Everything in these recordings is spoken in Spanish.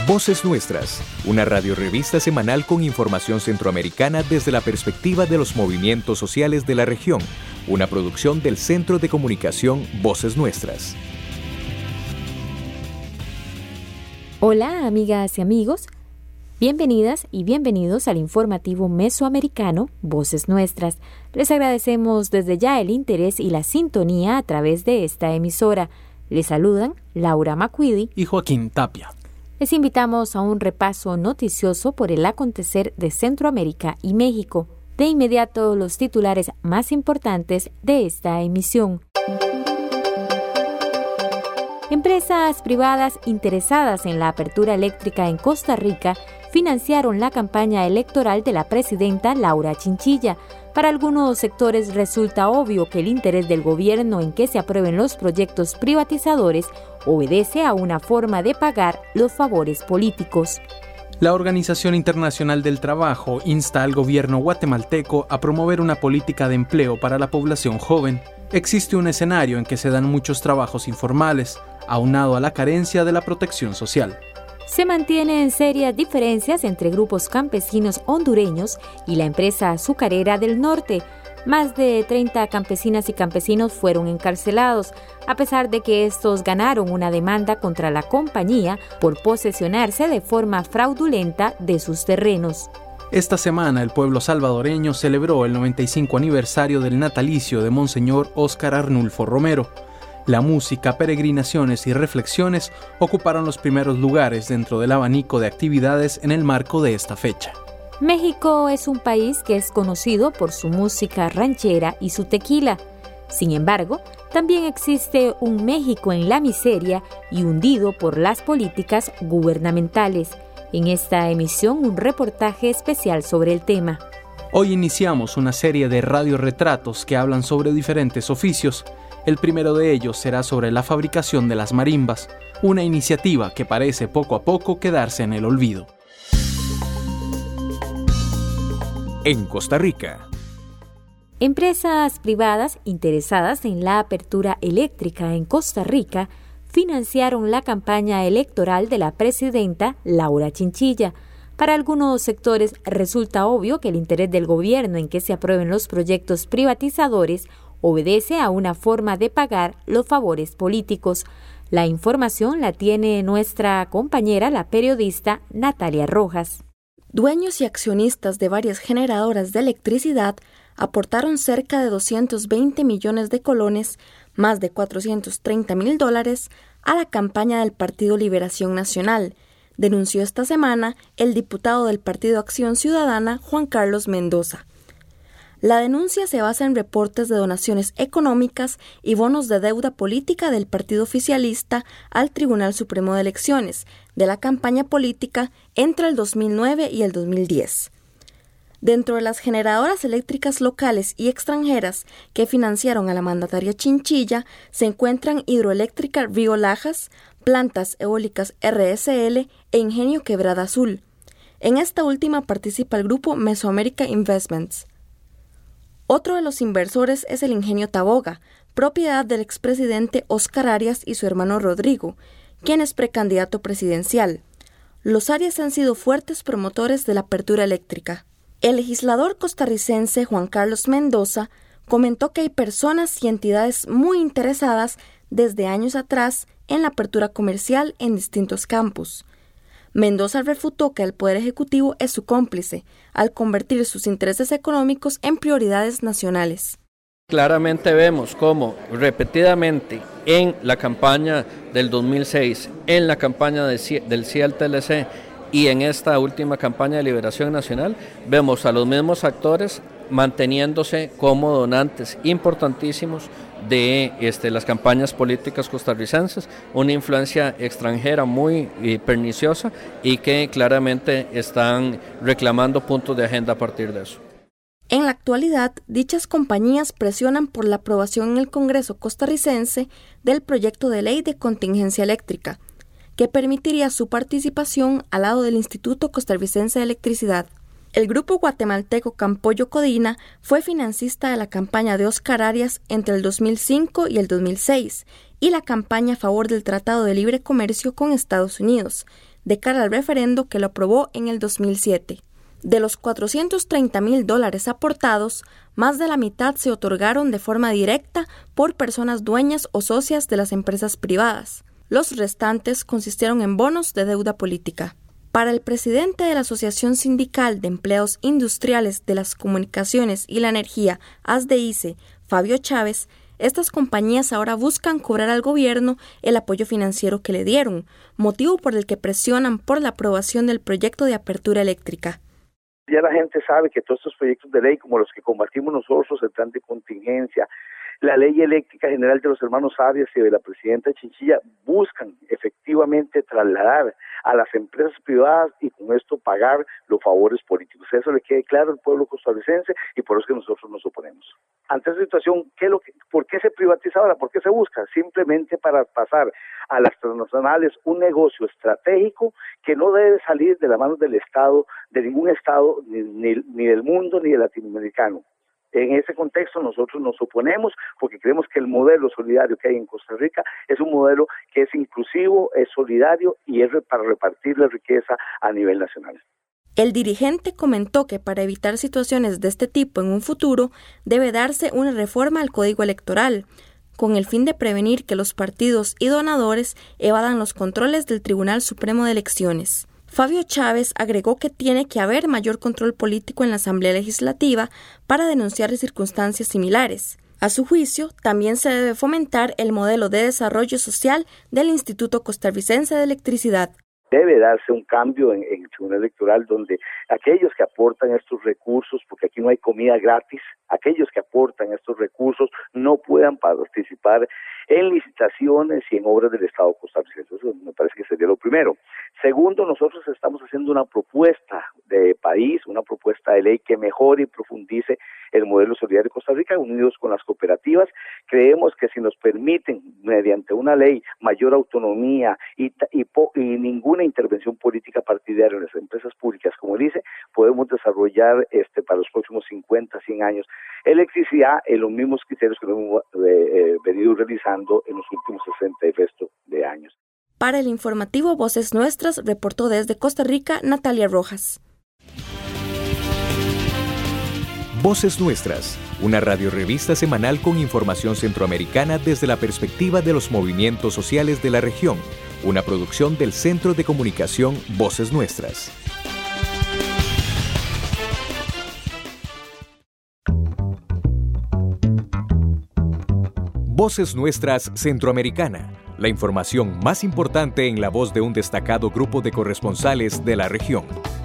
Voces Nuestras, una radiorevista semanal con información centroamericana desde la perspectiva de los movimientos sociales de la región, una producción del Centro de Comunicación Voces Nuestras. Hola, amigas y amigos. Bienvenidas y bienvenidos al informativo mesoamericano Voces Nuestras. Les agradecemos desde ya el interés y la sintonía a través de esta emisora. Les saludan Laura Macquidi y Joaquín Tapia. Les invitamos a un repaso noticioso por el acontecer de Centroamérica y México. De inmediato, los titulares más importantes de esta emisión. Empresas privadas interesadas en la apertura eléctrica en Costa Rica financiaron la campaña electoral de la presidenta Laura Chinchilla. Para algunos sectores resulta obvio que el interés del gobierno en que se aprueben los proyectos privatizadores obedece a una forma de pagar los favores políticos. La Organización Internacional del Trabajo insta al gobierno guatemalteco a promover una política de empleo para la población joven. Existe un escenario en que se dan muchos trabajos informales, aunado a la carencia de la protección social. Se mantienen serias diferencias entre grupos campesinos hondureños y la empresa azucarera del norte. Más de 30 campesinas y campesinos fueron encarcelados, a pesar de que estos ganaron una demanda contra la compañía por posesionarse de forma fraudulenta de sus terrenos. Esta semana el pueblo salvadoreño celebró el 95 aniversario del natalicio de Monseñor Óscar Arnulfo Romero. La música, peregrinaciones y reflexiones ocuparon los primeros lugares dentro del abanico de actividades en el marco de esta fecha. México es un país que es conocido por su música ranchera y su tequila. Sin embargo, también existe un México en la miseria y hundido por las políticas gubernamentales. En esta emisión, un reportaje especial sobre el tema. Hoy iniciamos una serie de radiorretratos que hablan sobre diferentes oficios. El primero de ellos será sobre la fabricación de las marimbas, una iniciativa que parece poco a poco quedarse en el olvido. En Costa Rica. Empresas privadas interesadas en la apertura eléctrica en Costa Rica financiaron la campaña electoral de la presidenta Laura Chinchilla. Para algunos sectores resulta obvio que el interés del gobierno en que se aprueben los proyectos privatizadores obedece a una forma de pagar los favores políticos. La información la tiene nuestra compañera, la periodista Natalia Rojas. Dueños y accionistas de varias generadoras de electricidad aportaron cerca de 220 millones de colones, más de $430,000, a la campaña del Partido Liberación Nacional, denunció esta semana el diputado del Partido Acción Ciudadana, Juan Carlos Mendoza. La denuncia se basa en reportes de donaciones económicas y bonos de deuda política del partido oficialista al Tribunal Supremo de Elecciones de la campaña política entre el 2009 y el 2010. Dentro de las generadoras eléctricas locales y extranjeras que financiaron a la mandataria Chinchilla se encuentran Hidroeléctrica Río Lajas, Plantas Eólicas RSL e Ingenio Quebrada Azul. En esta última participa el grupo Mesoamerica Investments. Otro de los inversores es el Ingenio Taboga, propiedad del expresidente Óscar Arias y su hermano Rodrigo, quien es precandidato presidencial. Los Arias han sido fuertes promotores de la apertura eléctrica. El legislador costarricense Juan Carlos Mendoza comentó que hay personas y entidades muy interesadas desde años atrás en la apertura comercial en distintos campos. Mendoza refutó que el Poder Ejecutivo es su cómplice al convertir sus intereses económicos en prioridades nacionales. Claramente vemos cómo repetidamente en la campaña del 2006, en la campaña del CIEL-TLC y en esta última campaña de Liberación Nacional, vemos a los mismos actores manteniéndose como donantes importantísimos de las campañas políticas costarricenses, una influencia extranjera muy perniciosa y que claramente están reclamando puntos de agenda a partir de eso. En la actualidad, dichas compañías presionan por la aprobación en el Congreso costarricense del proyecto de ley de contingencia eléctrica, que permitiría su participación al lado del Instituto Costarricense de Electricidad. El grupo guatemalteco Campoyo Codina fue financista de la campaña de Óscar Arias entre el 2005 y el 2006 y la campaña a favor del Tratado de Libre Comercio con Estados Unidos, de cara al referendo que lo aprobó en el 2007. De los $430,000 aportados, más de la mitad se otorgaron de forma directa por personas dueñas o socias de las empresas privadas. Los restantes consistieron en bonos de deuda política. Para el presidente de la Asociación Sindical de Empleados Industriales de las Comunicaciones y la Energía, ASDEICE, Fabio Chávez, estas compañías ahora buscan cobrar al gobierno el apoyo financiero que le dieron, motivo por el que presionan por la aprobación del proyecto de apertura eléctrica. Ya la gente sabe que todos estos proyectos de ley, como los que combatimos nosotros, el plan de contingencia, la ley eléctrica general de los hermanos Arias y de la presidenta Chinchilla, buscan efectivamente trasladar a las empresas privadas y con esto pagar los favores políticos. Eso le quede claro al pueblo costarricense y por eso es que nosotros nos oponemos. Ante esa situación, ¿por qué se privatiza ahora? ¿Por qué se busca? Simplemente para pasar a las transnacionales un negocio estratégico que no debe salir de la mano del Estado, de ningún Estado, ni del mundo, ni del latinoamericano. En ese contexto nosotros nos oponemos porque creemos que el modelo solidario que hay en Costa Rica es un modelo que es inclusivo, es solidario y es para repartir la riqueza a nivel nacional. El dirigente comentó que para evitar situaciones de este tipo en un futuro debe darse una reforma al Código Electoral, con el fin de prevenir que los partidos y donadores evadan los controles del Tribunal Supremo de Elecciones. Fabio Chávez agregó que tiene que haber mayor control político en la Asamblea Legislativa para denunciar circunstancias similares. A su juicio, también se debe fomentar el modelo de desarrollo social del Instituto Costarricense de Electricidad. Debe darse un cambio en el Tribunal Electoral donde aquellos que aportan estos recursos, porque aquí no hay comida gratis, aquellos que aportan estos recursos no puedan participar en licitaciones y en obras del Estado costarricense. Eso me parece que sería lo primero. Segundo, nosotros estamos haciendo una propuesta de país, una propuesta de ley que mejore y profundice el modelo solidario de Costa Rica, unidos con las cooperativas. Creemos que si nos permiten, mediante una ley, mayor autonomía y ninguna intervención política partidaria en las empresas públicas, como dice, podemos desarrollar para los próximos 50, 100 años electricidad en los mismos criterios que hemos venido realizando en los últimos 60 y resto de años. Para el informativo Voces Nuestras, reportó desde Costa Rica Natalia Rojas. Voces Nuestras, una radiorrevista semanal con información centroamericana desde la perspectiva de los movimientos sociales de la región, una producción del Centro de Comunicación Voces Nuestras. Voces Nuestras Centroamericana, la información más importante en la voz de un destacado grupo de corresponsales de la región.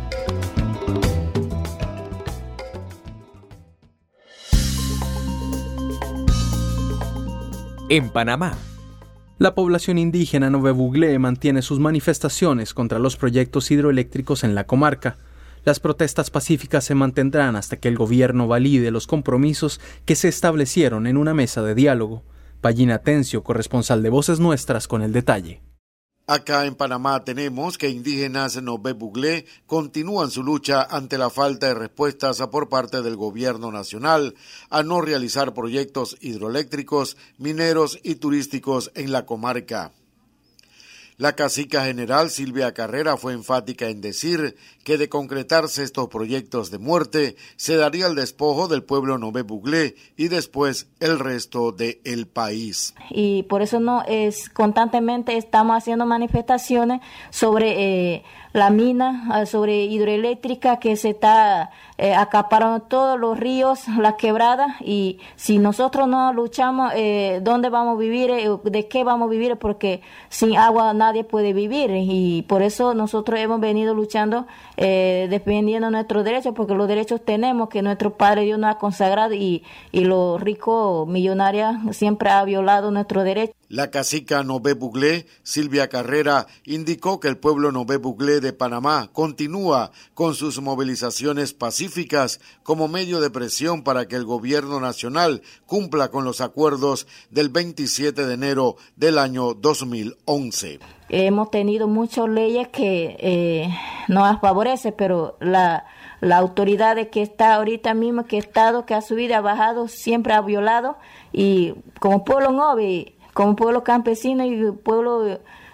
En Panamá, la población indígena Nové Buglé mantiene sus manifestaciones contra los proyectos hidroeléctricos en la comarca. Las protestas pacíficas se mantendrán hasta que el gobierno valide los compromisos que se establecieron en una mesa de diálogo. Pallina Tencio, corresponsal de Voces Nuestras, con el detalle. Acá en Panamá tenemos que indígenas Nové Buglé continúan su lucha ante la falta de respuestas por parte del gobierno nacional a no realizar proyectos hidroeléctricos, mineros y turísticos en la comarca. La cacica general Silvia Carrera fue enfática en decir que de concretarse estos proyectos de muerte, se daría el despojo del pueblo Nové Buglé y después el resto del país. Y por eso constantemente estamos haciendo manifestaciones sobre la mina, sobre hidroeléctrica que se está acaparando todos los ríos, las quebradas, y si nosotros no luchamos, ¿dónde vamos a vivir? ¿De qué vamos a vivir? Porque sin agua nadie puede vivir, y por eso nosotros hemos venido luchando, defendiendo nuestros derechos, porque los derechos tenemos, que nuestro Padre Dios nos ha consagrado, y los ricos millonarios siempre ha violado nuestros derechos. La cacica Nové Buglé, Silvia Carrera, indicó que el pueblo Nové Buglé de Panamá continúa con sus movilizaciones pacíficas como medio de presión para que el gobierno nacional cumpla con los acuerdos del 27 de enero del año 2011. Hemos tenido muchas leyes que nos favorecen, pero la autoridad que está ahorita mismo, que Estado que ha subido y ha bajado, siempre ha violado, y como pueblo Nové, como pueblo campesino y pueblo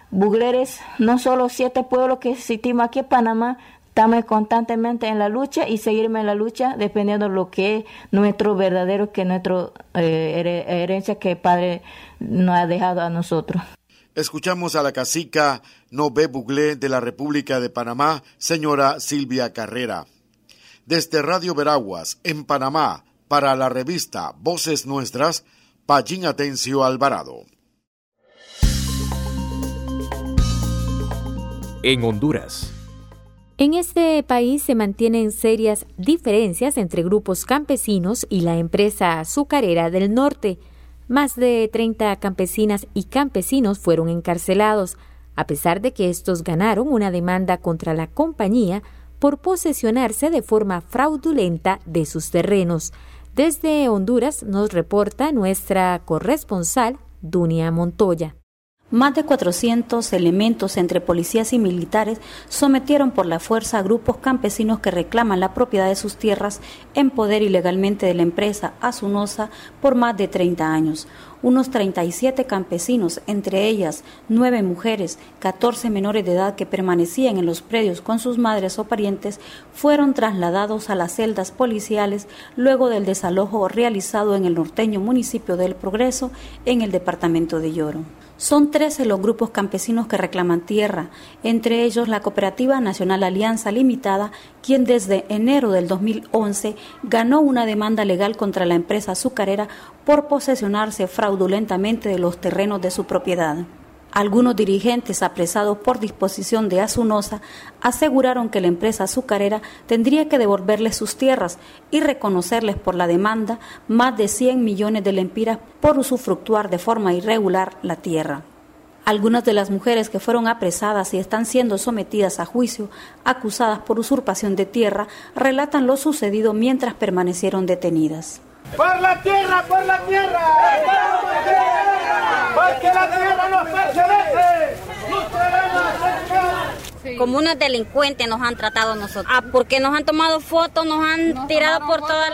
bugleres, no solo 7 pueblos que existimos aquí en Panamá, estamos constantemente en la lucha y seguirme en la lucha dependiendo de lo que es nuestro verdadero, que nuestra herencia que el Padre nos ha dejado a nosotros. Escuchamos a la cacica Nové Buglé de la República de Panamá, señora Silvia Carrera. Desde Radio Veraguas, en Panamá, para la revista Voces Nuestras, Pallín Atencio Alvarado. En Honduras. En este país se mantienen serias diferencias entre grupos campesinos y la empresa azucarera del norte. Más de 30 campesinas y campesinos fueron encarcelados, a pesar de que estos ganaron una demanda contra la compañía por posesionarse de forma fraudulenta de sus terrenos. Desde Honduras nos reporta nuestra corresponsal, Dunia Montoya. Más de 400 elementos entre policías y militares sometieron por la fuerza a grupos campesinos que reclaman la propiedad de sus tierras en poder ilegalmente de la empresa Azunosa por más de 30 años. Unos 37 campesinos, entre ellas 9 mujeres, 14 menores de edad que permanecían en los predios con sus madres o parientes, fueron trasladados a las celdas policiales luego del desalojo realizado en el norteño municipio del Progreso, en el departamento de Lloro. Son 13 los grupos campesinos que reclaman tierra, entre ellos la Cooperativa Nacional Alianza Limitada, quien desde enero del 2011 ganó una demanda legal contra la empresa azucarera por posesionarse fraudulentamente de los terrenos de su propiedad. Algunos dirigentes apresados por disposición de Azunosa aseguraron que la empresa azucarera tendría que devolverles sus tierras y reconocerles por la demanda más de 100 millones de lempiras por usufructuar de forma irregular la tierra. Algunas de las mujeres que fueron apresadas y están siendo sometidas a juicio, acusadas por usurpación de tierra, relatan lo sucedido mientras permanecieron detenidas. ¡Por la tierra! ¡Por la tierra! ¡Porque la tierra nos pertenece! Como unos delincuentes nos han tratado a nosotros. Porque nos han tomado fotos, nos han tirado por todas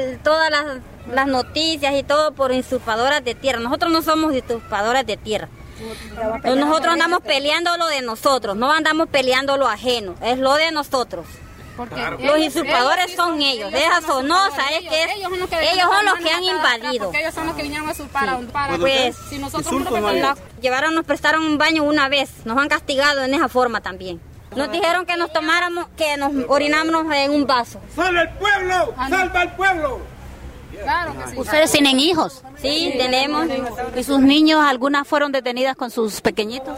las noticias y todo por usurpadoras de tierra. Nosotros no somos usurpadoras de tierra. Nosotros andamos peleando lo de nosotros, no andamos peleando lo ajeno, es lo de nosotros. Los usurpadores son ellos, de Azunosa, es que ellos son los que han invadido. Porque ellos son los que vinieron a usurpar. Pues si nosotros nos prestaron un baño una vez, nos han castigado en esa forma también. Nos dijeron que nos orináramos en un vaso. ¡Solo el pueblo! ¡Salva al pueblo! Claro que sí. ¿Ustedes tienen hijos? Sí, tenemos. ¿Y sus niños, algunas fueron detenidas con sus pequeñitos?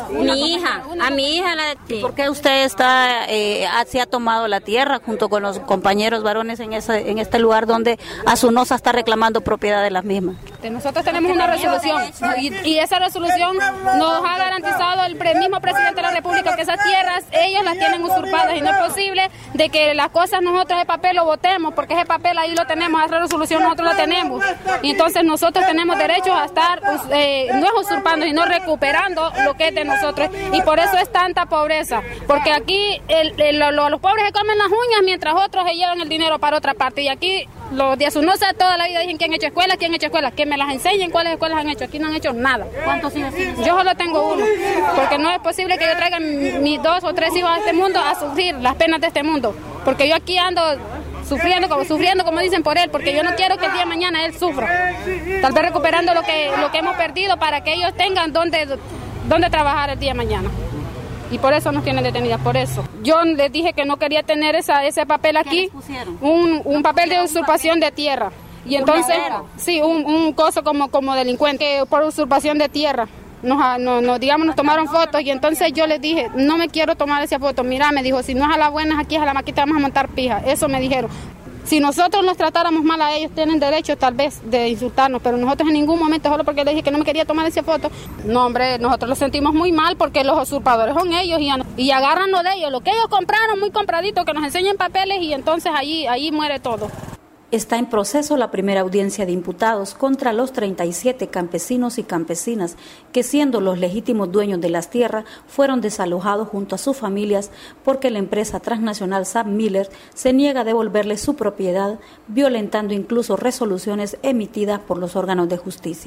A mi hija la detuve. ¿Por qué usted se ha tomado la tierra junto con los compañeros varones en este lugar donde Azunosa está reclamando propiedad de las mismas? Nosotros tenemos una resolución y esa resolución nos ha garantizado el mismo presidente de la República que esas tierras ellos las tienen usurpadas y no es posible de que las cosas nosotros ese papel lo votemos porque ese papel ahí lo tenemos, esa resolución nosotros la tenemos y entonces nosotros tenemos derecho a estar no es usurpando sino recuperando lo que es de nosotros y por eso es tanta pobreza porque aquí los pobres se comen las uñas mientras otros se llevan el dinero para otra parte y aquí los de Azunosa toda la vida dicen que han hecho escuelas, que me las enseñen cuáles escuelas han hecho, aquí no han hecho nada. ¿Cuántos hijos tienen? Yo solo tengo uno, porque no es posible que yo traiga mis 2 o 3 hijos a este mundo a sufrir las penas de este mundo, porque yo aquí ando sufriendo como dicen por él, porque yo no quiero que el día de mañana él sufra, tal vez recuperando lo que hemos perdido para que ellos tengan donde trabajar el día de mañana. Y por eso nos tienen detenidas, por eso. Yo les dije que no quería tener ese papel aquí, un papel de usurpación de tierra. Y entonces, sí, un coso como delincuente por usurpación de tierra. Nos tomaron fotos y entonces yo les dije, no me quiero tomar esa foto. Mira, me dijo, si no es a las buenas, aquí es a la maquita, vamos a montar pija. Eso me dijeron. Si nosotros nos tratáramos mal a ellos, tienen derecho tal vez de insultarnos, pero nosotros en ningún momento, solo porque les dije que no me quería tomar esa foto, no hombre, nosotros lo sentimos muy mal porque los usurpadores son ellos y agarran lo de ellos, lo que ellos compraron muy compradito, que nos enseñen papeles y entonces allí muere todo. Está en proceso la primera audiencia de imputados contra los 37 campesinos y campesinas que, siendo los legítimos dueños de las tierras, fueron desalojados junto a sus familias porque la empresa transnacional Sam Miller se niega a devolverles su propiedad, violentando incluso resoluciones emitidas por los órganos de justicia.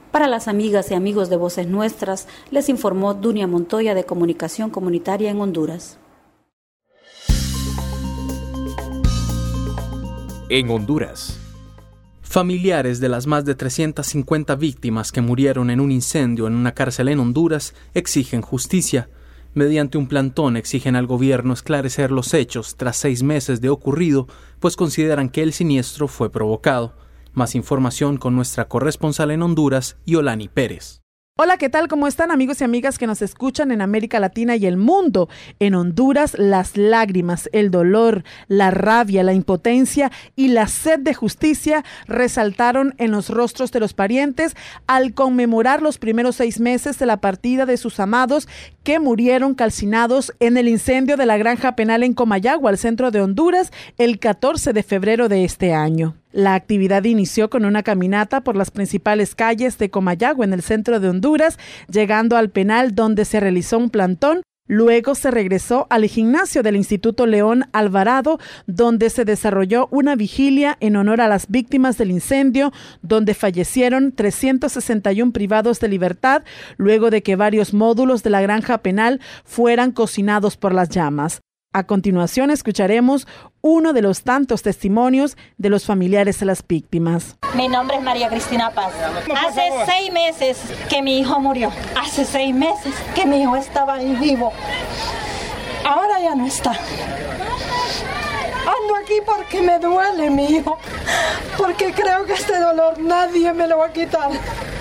Para las amigas y amigos de Voces Nuestras, les informó Dunia Montoya de Comunicación Comunitaria en Honduras. En Honduras. Familiares de las más de 350 víctimas que murieron en un incendio en una cárcel en Honduras exigen justicia. Mediante un plantón exigen al gobierno esclarecer los hechos tras 6 meses de ocurrido, pues consideran que el siniestro fue provocado. Más información con nuestra corresponsal en Honduras, Yolani Pérez. Hola, ¿qué tal? ¿Cómo están amigos y amigas que nos escuchan en América Latina y el mundo? En Honduras, las lágrimas, el dolor, la rabia, la impotencia y la sed de justicia resaltaron en los rostros de los parientes al conmemorar los primeros 6 meses de la partida de sus amados que murieron calcinados en el incendio de la granja penal en Comayagua, al centro de Honduras, el 14 de febrero de este año. La actividad inició con una caminata por las principales calles de Comayagua en el centro de Honduras, llegando al penal donde se realizó un plantón. Luego se regresó al gimnasio del Instituto León Alvarado, donde se desarrolló una vigilia en honor a las víctimas del incendio, donde fallecieron 361 privados de libertad, luego de que varios módulos de la granja penal fueran cocinados por las llamas. A continuación escucharemos uno de los tantos testimonios de los familiares de las víctimas. Mi nombre es María Cristina Paz. Hace 6 meses que mi hijo murió. Hace 6 meses que mi hijo estaba ahí vivo. Ahora ya no está. Ando aquí porque me duele mi hijo. Porque creo que este dolor nadie me lo va a quitar.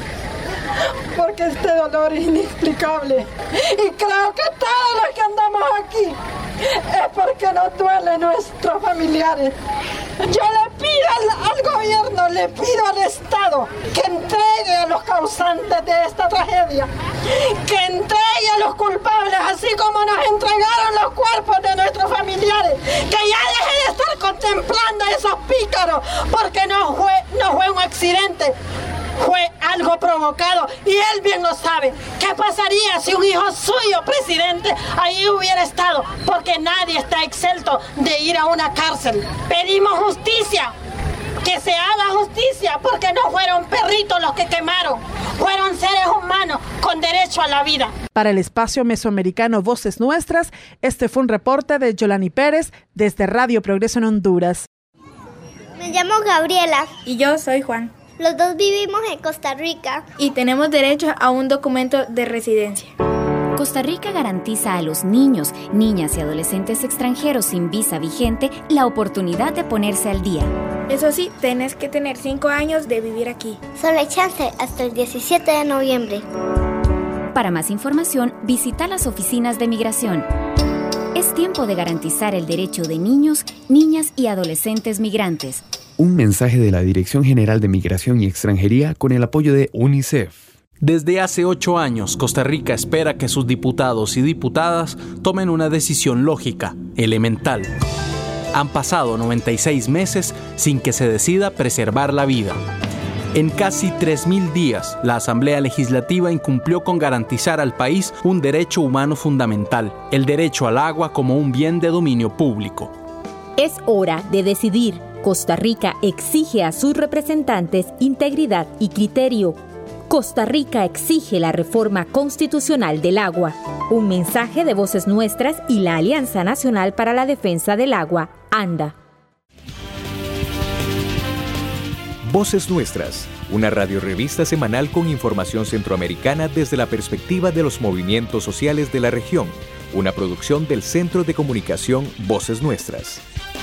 Porque este dolor es inexplicable. Y creo que todos los que andamos aquí es porque nos duele nuestros familiares. Yo le pido al gobierno, le pido al Estado que entregue a los causantes de esta tragedia, que entregue a los culpables, así como nos entregaron los cuerpos de nuestros familiares, que ya deje de estar contemplando a esos pícaros, porque no fue un accidente. Fue algo provocado y él bien lo sabe. ¿Qué pasaría si un hijo suyo, presidente, ahí hubiera estado? Porque nadie está exento de ir a una cárcel. Pedimos justicia, que se haga justicia, porque no fueron perritos los que quemaron, fueron seres humanos con derecho a la vida. Para el espacio mesoamericano Voces Nuestras, este fue un reporte de Yolani Pérez desde Radio Progreso en Honduras. Me llamo Gabriela. Y yo soy Juan. Los dos vivimos en Costa Rica. Y tenemos derecho a un documento de residencia. Costa Rica garantiza a los niños, niñas y adolescentes extranjeros sin visa vigente la oportunidad de ponerse al día. Eso sí, tenés que tener 5 años de vivir aquí. Solo hay chance hasta el 17 de noviembre. Para más información, visita las oficinas de migración. Es tiempo de garantizar el derecho de niños, niñas y adolescentes migrantes. Un mensaje de la Dirección General de Migración y Extranjería con el apoyo de UNICEF. Desde hace 8 años, Costa Rica espera que sus diputados y diputadas tomen una decisión lógica, elemental. Han pasado 96 meses sin que se decida preservar la vida. En casi 3.000 días, la Asamblea Legislativa incumplió con garantizar al país un derecho humano fundamental, el derecho al agua como un bien de dominio público. Es hora de decidir. Costa Rica exige a sus representantes integridad y criterio. Costa Rica exige la reforma constitucional del agua. Un mensaje de Voces Nuestras y la Alianza Nacional para la Defensa del Agua, ANDA. Voces Nuestras, una radiorrevista semanal con información centroamericana desde la perspectiva de los movimientos sociales de la región. Una producción del Centro de Comunicación Voces Nuestras.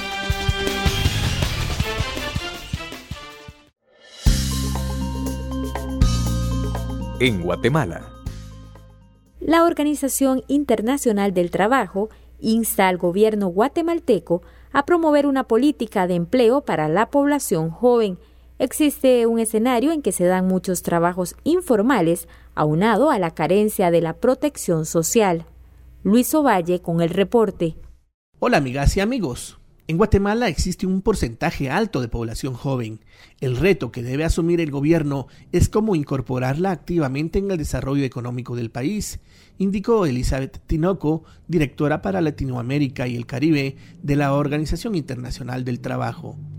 En Guatemala. La Organización Internacional del Trabajo insta al gobierno guatemalteco a promover una política de empleo para la población joven. Existe un escenario en que se dan muchos trabajos informales, aunado a la carencia de la protección social. Luis Ovalle con el reporte. Hola amigas y amigos. En Guatemala existe un porcentaje alto de población joven. El reto que debe asumir el gobierno es cómo incorporarla activamente en el desarrollo económico del país, indicó Elizabeth Tinoco, directora para Latinoamérica y el Caribe de la Organización Internacional del Trabajo.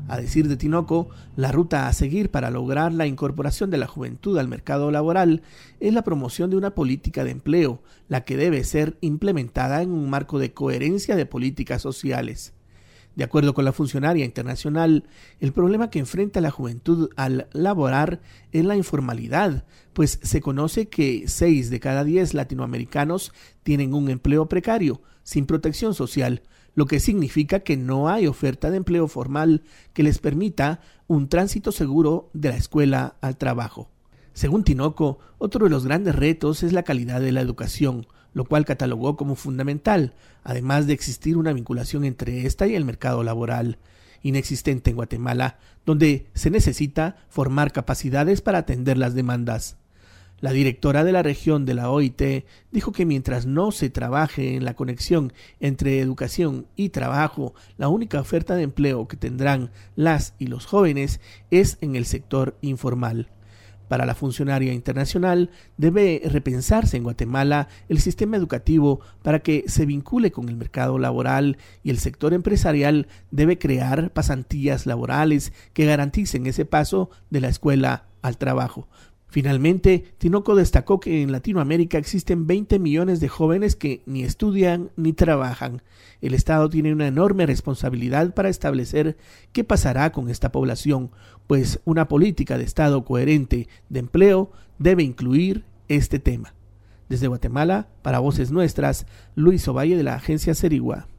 A decir de Tinoco, la ruta a seguir para lograr la incorporación de la juventud al mercado laboral es la promoción de una política de empleo, la que debe ser implementada en un marco de coherencia de políticas sociales. De acuerdo con la funcionaria internacional, el problema que enfrenta la juventud al laborar es la informalidad, pues se conoce que 6 de cada 10 latinoamericanos tienen un empleo precario, sin protección social, lo que significa que no hay oferta de empleo formal que les permita un tránsito seguro de la escuela al trabajo. Según Tinoco, otro de los grandes retos es la calidad de la educación, lo cual catalogó como fundamental, además de existir una vinculación entre esta y el mercado laboral, inexistente en Guatemala, donde se necesita formar capacidades para atender las demandas. La directora de la región de la OIT dijo que mientras no se trabaje en la conexión entre educación y trabajo, la única oferta de empleo que tendrán las y los jóvenes es en el sector informal. Para la funcionaria internacional, debe repensarse en Guatemala el sistema educativo para que se vincule con el mercado laboral y el sector empresarial debe crear pasantías laborales que garanticen ese paso de la escuela al trabajo. Finalmente, Tinoco destacó que en Latinoamérica existen 20 millones de jóvenes que ni estudian ni trabajan. El Estado tiene una enorme responsabilidad para establecer qué pasará con esta población, pues una política de Estado coherente de empleo debe incluir este tema. Desde Guatemala, para Voces Nuestras, Luis Ovalle de la agencia Serigua.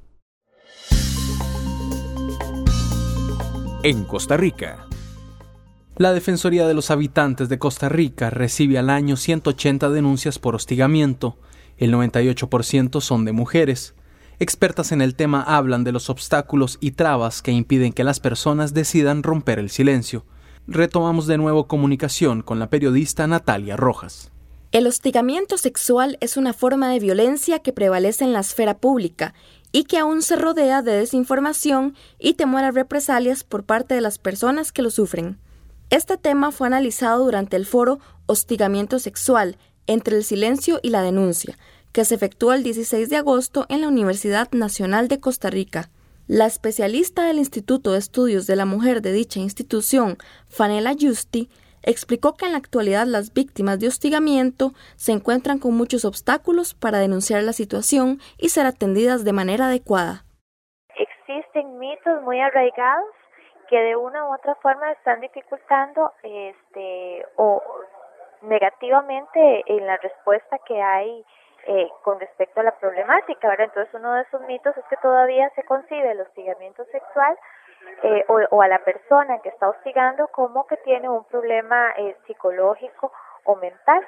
En Costa Rica. La Defensoría de los Habitantes de Costa Rica recibe al año 180 denuncias por hostigamiento. El 98% son de mujeres. Expertas en el tema hablan de los obstáculos y trabas que impiden que las personas decidan romper el silencio. Retomamos de nuevo comunicación con la periodista Natalia Rojas. El hostigamiento sexual es una forma de violencia que prevalece en la esfera pública y que aún se rodea de desinformación y temor a represalias por parte de las personas que lo sufren. Este tema fue analizado durante el foro Hostigamiento Sexual, entre el silencio y la denuncia, que se efectuó el 16 de agosto en la Universidad Nacional de Costa Rica. La especialista del Instituto de Estudios de la Mujer de dicha institución, Fanela Justi, explicó que en la actualidad las víctimas de hostigamiento se encuentran con muchos obstáculos para denunciar la situación y ser atendidas de manera adecuada. Existen mitos muy arraigados que de una u otra forma están dificultando o negativamente en la respuesta que hay con respecto a la problemática, ¿verdad? Entonces uno de esos mitos es que todavía se concibe el hostigamiento sexual o a la persona que está hostigando como que tiene un problema psicológico o mental.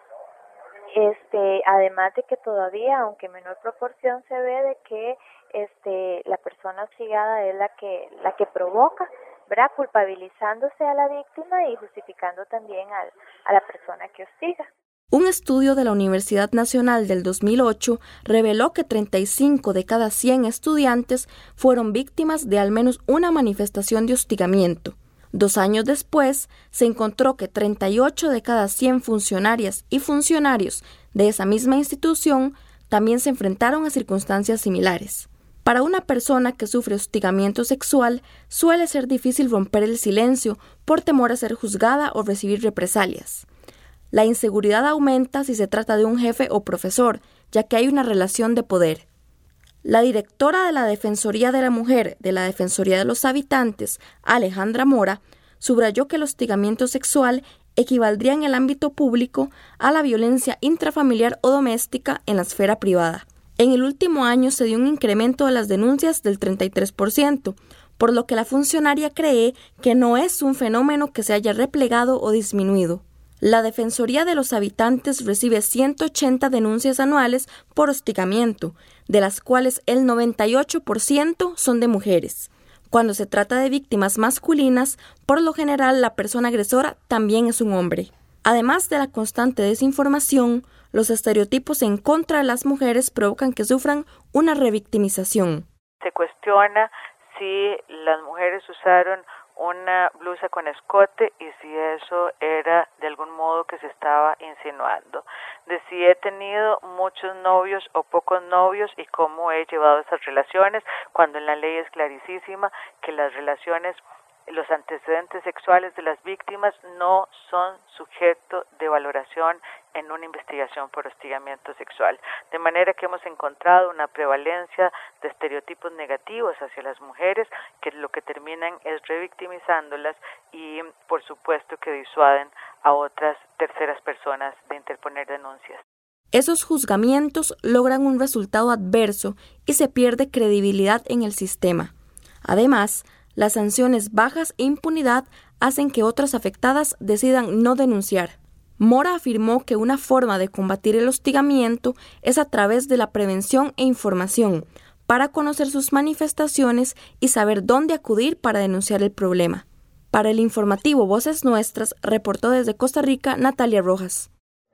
Además de que todavía, aunque en menor proporción, se ve de que la persona hostigada es la que provoca, ¿verdad? Culpabilizándose a la víctima y justificando también a la persona que hostiga. Un estudio de la Universidad Nacional del 2008 reveló que 35 de cada 100 estudiantes fueron víctimas de al menos una manifestación de hostigamiento. 2 años después, se encontró que 38 de cada 100 funcionarias y funcionarios de esa misma institución también se enfrentaron a circunstancias similares. Para una persona que sufre hostigamiento sexual, suele ser difícil romper el silencio por temor a ser juzgada o recibir represalias. La inseguridad aumenta si se trata de un jefe o profesor, ya que hay una relación de poder. La directora de la Defensoría de la Mujer de la Defensoría de los Habitantes, Alejandra Mora, subrayó que el hostigamiento sexual equivaldría en el ámbito público a la violencia intrafamiliar o doméstica en la esfera privada. En el último año se dio un incremento de las denuncias del 33%, por lo que la funcionaria cree que no es un fenómeno que se haya replegado o disminuido. La Defensoría de los Habitantes recibe 180 denuncias anuales por hostigamiento, de las cuales el 98% son de mujeres. Cuando se trata de víctimas masculinas, por lo general la persona agresora también es un hombre. Además de la constante desinformación, los estereotipos en contra de las mujeres provocan que sufran una revictimización. Se cuestiona si las mujeres usaron una blusa con escote y si eso era de algún modo que se estaba insinuando, de si he tenido muchos novios o pocos novios y cómo he llevado esas relaciones, cuando en la ley es clarísima que las relaciones los antecedentes sexuales de las víctimas no son sujeto de valoración en una investigación por hostigamiento sexual. De manera que hemos encontrado una prevalencia de estereotipos negativos hacia las mujeres que lo que terminan es revictimizándolas y, por supuesto, que disuaden a otras terceras personas de interponer denuncias. Esos juzgamientos logran un resultado adverso y se pierde credibilidad en el sistema. Además, las sanciones bajas e impunidad hacen que otras afectadas decidan no denunciar. Mora afirmó que una forma de combatir el hostigamiento es a través de la prevención e información, para conocer sus manifestaciones y saber dónde acudir para denunciar el problema. Para el informativo Voces Nuestras, reportó desde Costa Rica Natalia Rojas.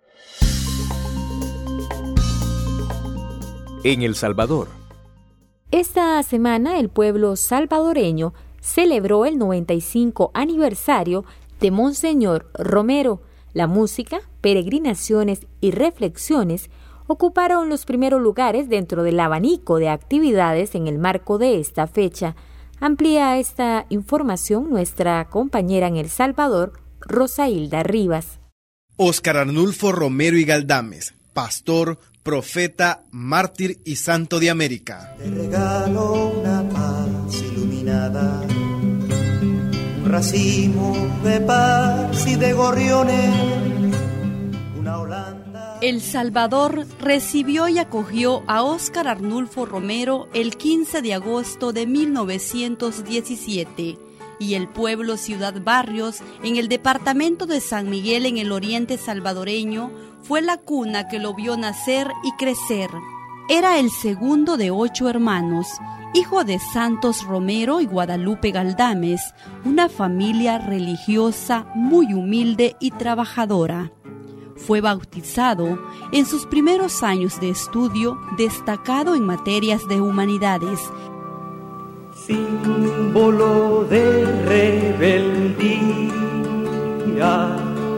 En El Salvador. Esta semana el pueblo salvadoreño celebró el 95 aniversario de Monseñor Romero. La música, peregrinaciones y reflexiones ocuparon los primeros lugares dentro del abanico de actividades en el marco de esta fecha. Amplía esta información nuestra compañera en El Salvador, Rosailda Rivas. Óscar Arnulfo Romero y Galdames, pastor, profeta, mártir y santo de América. Te regalo una paz iluminada, un racimo de paz y de gorriones, una Holanda. El Salvador recibió y acogió a Óscar Arnulfo Romero el 15 de agosto de 1917 y el pueblo Ciudad Barrios, en el departamento de San Miguel en el oriente salvadoreño, fue la cuna que lo vio nacer y crecer. Era el segundo de 8 hermanos, hijo de Santos Romero y Guadalupe Galdames, una familia religiosa muy humilde y trabajadora. Fue bautizado en sus primeros años de estudio, destacado en materias de humanidades. Símbolo de rebeldía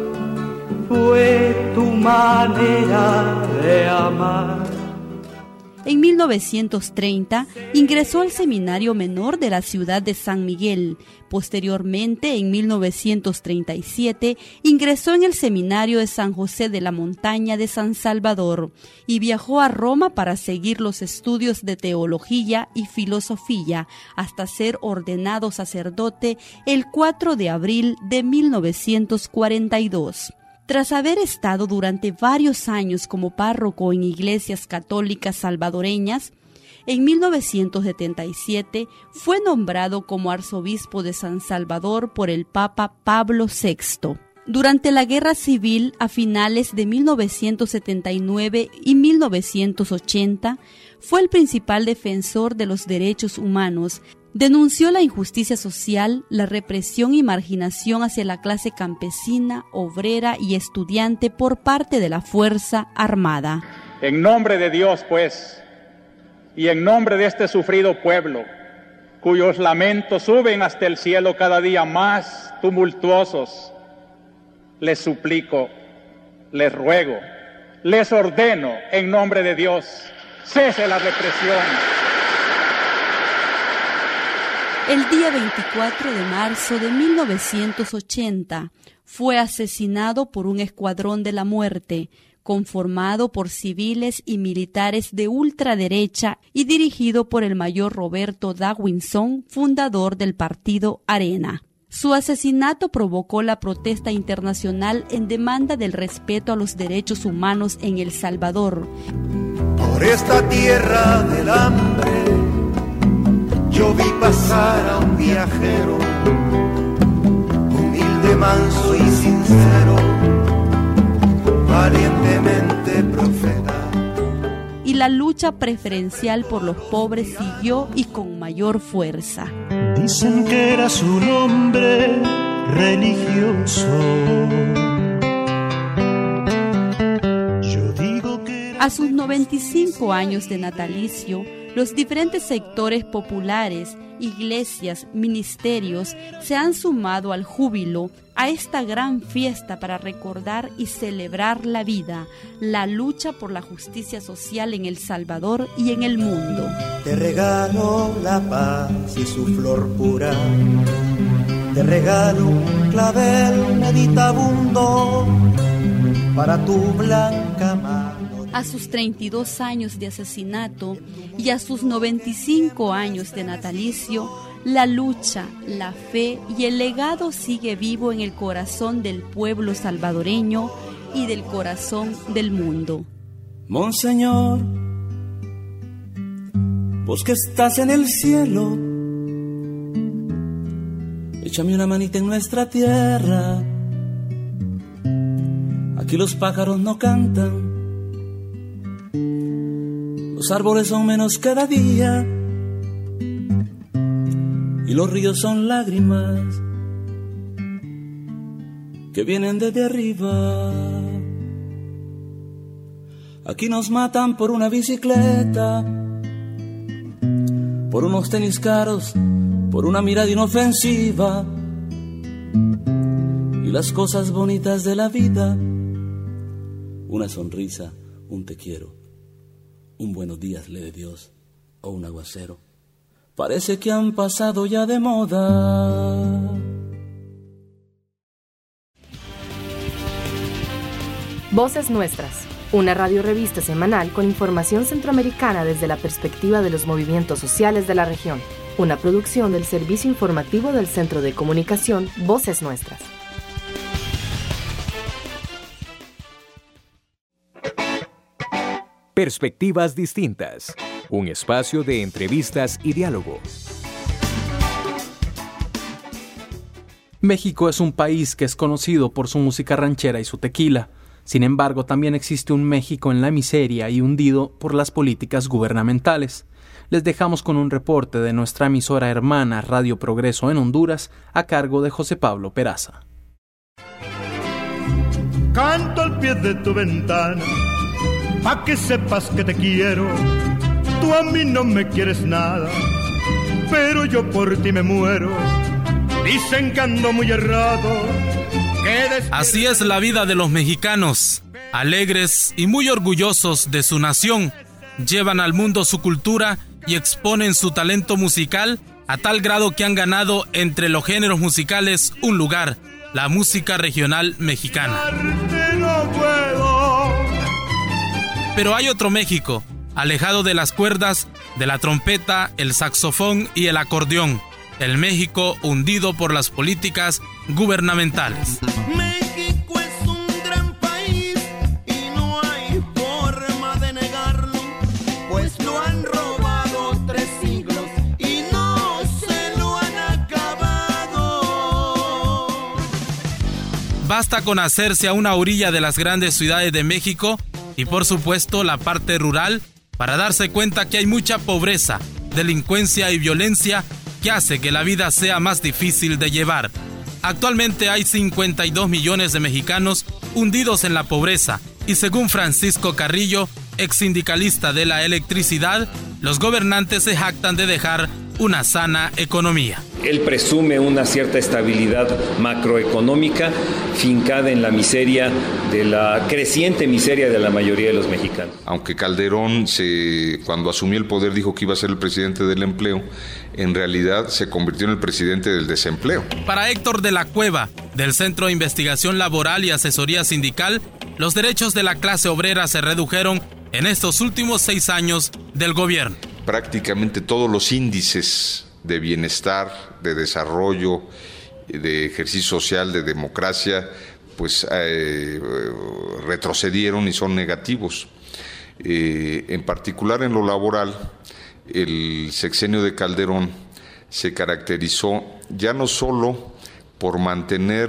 fue tu manera de amar. En 1930 ingresó al Seminario Menor de la ciudad de San Miguel. Posteriormente, en 1937, ingresó en el Seminario de San José de la Montaña de San Salvador y viajó a Roma para seguir los estudios de teología y filosofía hasta ser ordenado sacerdote el 4 de abril de 1942. Tras haber estado durante varios años como párroco en iglesias católicas salvadoreñas, en 1977 fue nombrado como arzobispo de San Salvador por el Papa Pablo VI. Durante la Guerra Civil, a finales de 1979 y 1980, fue el principal defensor de los derechos humanos. Denunció la injusticia social, la represión y marginación hacia la clase campesina, obrera y estudiante por parte de la Fuerza Armada. En nombre de Dios, pues, y en nombre de este sufrido pueblo, cuyos lamentos suben hasta el cielo cada día más tumultuosos, les suplico, les ruego, les ordeno, en nombre de Dios, cese la represión. El día 24 de marzo de 1980 fue asesinado por un escuadrón de la muerte, conformado por civiles y militares de ultraderecha y dirigido por el mayor Roberto Dawinson, fundador del partido Arena. Su asesinato provocó la protesta internacional en demanda del respeto a los derechos humanos en El Salvador. Por esta tierra del hambre yo vi pasar a un viajero, humilde, manso y sincero, valientemente profeta. Y la lucha preferencial por los pobres siguió y con mayor fuerza. Dicen que era su nombre religioso. Yo digo que a sus 95 años de natalicio, los diferentes sectores populares, iglesias, ministerios se han sumado al júbilo a esta gran fiesta para recordar y celebrar la vida, la lucha por la justicia social en El Salvador y en el mundo. Te regalo la paz y su flor pura, Te regalo un clavel meditabundo para tu blanca mano. A sus 32 años de asesinato y a sus 95 años de natalicio, la lucha, la fe y el legado sigue vivo en el corazón del pueblo salvadoreño y del corazón del mundo. Monseñor, vos que estás en el cielo, échame una manita en nuestra tierra. Aquí los pájaros no cantan, los árboles son menos cada día y los ríos son lágrimas que vienen desde arriba. Aquí nos matan por una bicicleta, por unos tenis caros, por una mirada inofensiva y las cosas bonitas de la vida. Una sonrisa, un te quiero, un buenos días le de Dios o un aguacero. Parece que han pasado ya de moda. Voces Nuestras, una radiorevista semanal con información centroamericana desde la perspectiva de los movimientos sociales de la región. Una producción del Servicio Informativo del Centro de Comunicación Voces Nuestras. Perspectivas distintas. Un espacio de entrevistas y diálogo. México es un país que es conocido por su música ranchera y su tequila. Sin embargo, también existe un México en la miseria y hundido por las políticas gubernamentales. Les dejamos con un reporte de nuestra emisora hermana Radio Progreso en Honduras, a cargo de José Pablo Peraza. Canto al pie de tu ventana, pa' que sepas que te quiero. Tú a mí no me quieres nada, pero yo por ti me muero. Dicen que ando muy errado. Así es la vida de los mexicanos, alegres y muy orgullosos de su nación. Llevan al mundo su cultura y exponen su talento musical a tal grado que han ganado entre los géneros musicales un lugar, la música regional mexicana. Pero hay otro México, alejado de las cuerdas, de la trompeta, el saxofón y el acordeón. El México hundido por las políticas gubernamentales. México es un gran país y no hay forma de negarlo, pues lo han robado 3 siglos y no se lo han acabado. Basta con hacerse a una orilla de las grandes ciudades de México y por supuesto la parte rural para darse cuenta que hay mucha pobreza, delincuencia y violencia que hace que la vida sea más difícil de llevar. Actualmente hay 52 millones de mexicanos hundidos en la pobreza y según Francisco Carrillo, ex sindicalista de la electricidad, los gobernantes se jactan de dejar una sana economía. Él presume una cierta estabilidad macroeconómica fincada en la miseria, de la creciente miseria de la mayoría de los mexicanos. Aunque Calderón, cuando asumió el poder, dijo que iba a ser el presidente del empleo, en realidad se convirtió en el presidente del desempleo. Para Héctor de la Cueva, del Centro de Investigación Laboral y Asesoría Sindical, los derechos de la clase obrera se redujeron en estos últimos 6 años del gobierno. Prácticamente todos los índices de bienestar, de desarrollo, de ejercicio social, de democracia, pues retrocedieron y son negativos. En particular en lo laboral, el sexenio de Calderón se caracterizó ya no solo por mantener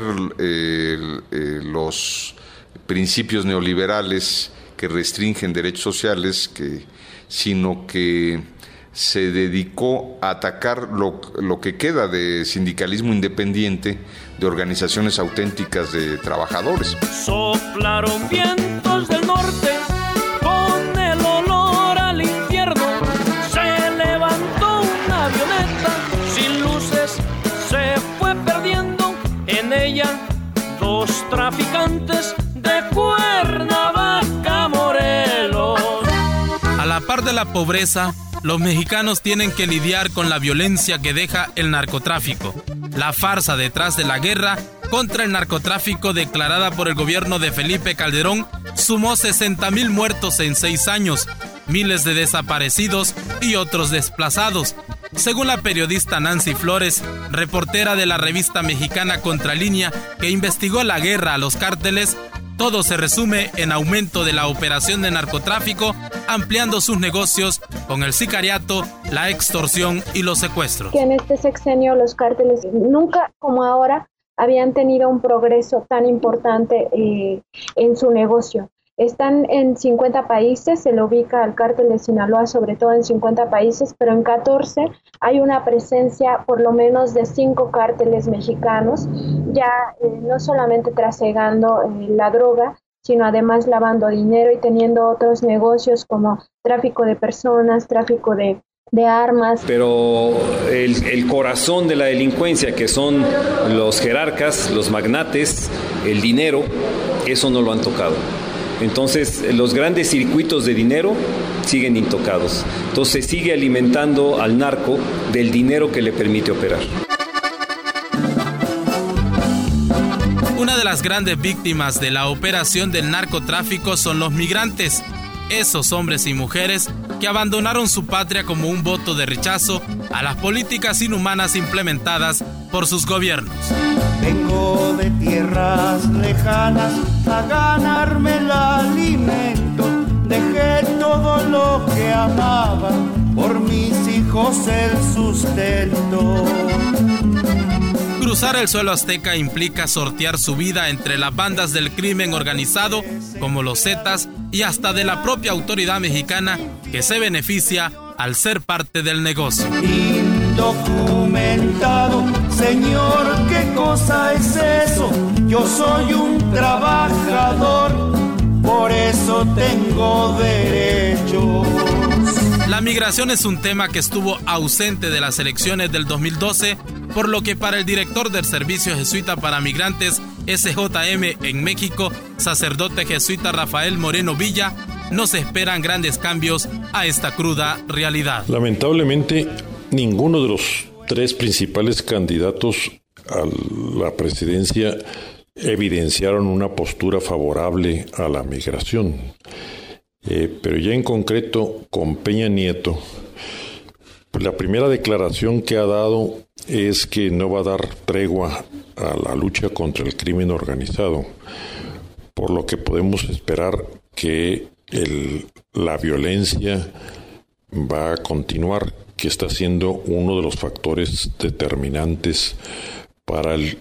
los principios neoliberales que restringen derechos sociales, sino que se dedicó a atacar lo que queda de sindicalismo independiente, de organizaciones auténticas de trabajadores. Soplaron vientos del norte con el olor al infierno. Se levantó una avioneta sin luces, se fue perdiendo en ella 2 traficantes de Cuernavaca, Morelos. A la par de la pobreza, los mexicanos tienen que lidiar con la violencia que deja el narcotráfico. La farsa detrás de la guerra contra el narcotráfico declarada por el gobierno de Felipe Calderón sumó 60,000 muertos en 6 años, miles de desaparecidos y otros desplazados. Según la periodista Nancy Flores, reportera de la revista mexicana Contralínea, que investigó la guerra a los cárteles, todo se resume en aumento de la operación de narcotráfico, ampliando sus negocios con el sicariato, la extorsión y los secuestros. Que en este sexenio los cárteles nunca como ahora habían tenido un progreso tan importante en su negocio. Están en 50 países, se le ubica al cártel de Sinaloa sobre todo en 50 países, pero en 14 hay una presencia por lo menos de 5 cárteles mexicanos, ya no solamente trasegando la droga, sino además lavando dinero y teniendo otros negocios como tráfico de personas, tráfico de armas. Pero el corazón de la delincuencia, que son los jerarcas, los magnates, el dinero, eso no lo han tocado. Entonces, los grandes circuitos de dinero siguen intocados. Entonces, sigue alimentando al narco del dinero que le permite operar. Una de las grandes víctimas de la operación del narcotráfico son los migrantes, esos hombres y mujeres que abandonaron su patria como un voto de rechazo a las políticas inhumanas implementadas por sus gobiernos. Vengo de tierras lejanas a ganarme el alimento. Dejé todo lo que amaba, por mis hijos el sustento. Cruzar el suelo azteca implica sortear su vida entre las bandas del crimen organizado, como los Zetas, y hasta de la propia autoridad mexicana, que se beneficia al ser parte del negocio. Indocumentado, señor, ¿qué cosa es eso? Yo soy un trabajador, por eso tengo derechos. La migración es un tema que estuvo ausente de las elecciones del 2012, por lo que para el director del Servicio Jesuita para Migrantes, SJM en México, sacerdote jesuita Rafael Moreno Villa, no se esperan grandes cambios a esta cruda realidad. Lamentablemente, ninguno de los 3 principales candidatos a la presidencia evidenciaron una postura favorable a la migración. Pero ya en concreto, con Peña Nieto, pues la primera declaración que ha dado es que no va a dar tregua a la lucha contra el crimen organizado, por lo que podemos esperar que la violencia va a continuar, que está siendo uno de los factores determinantes para el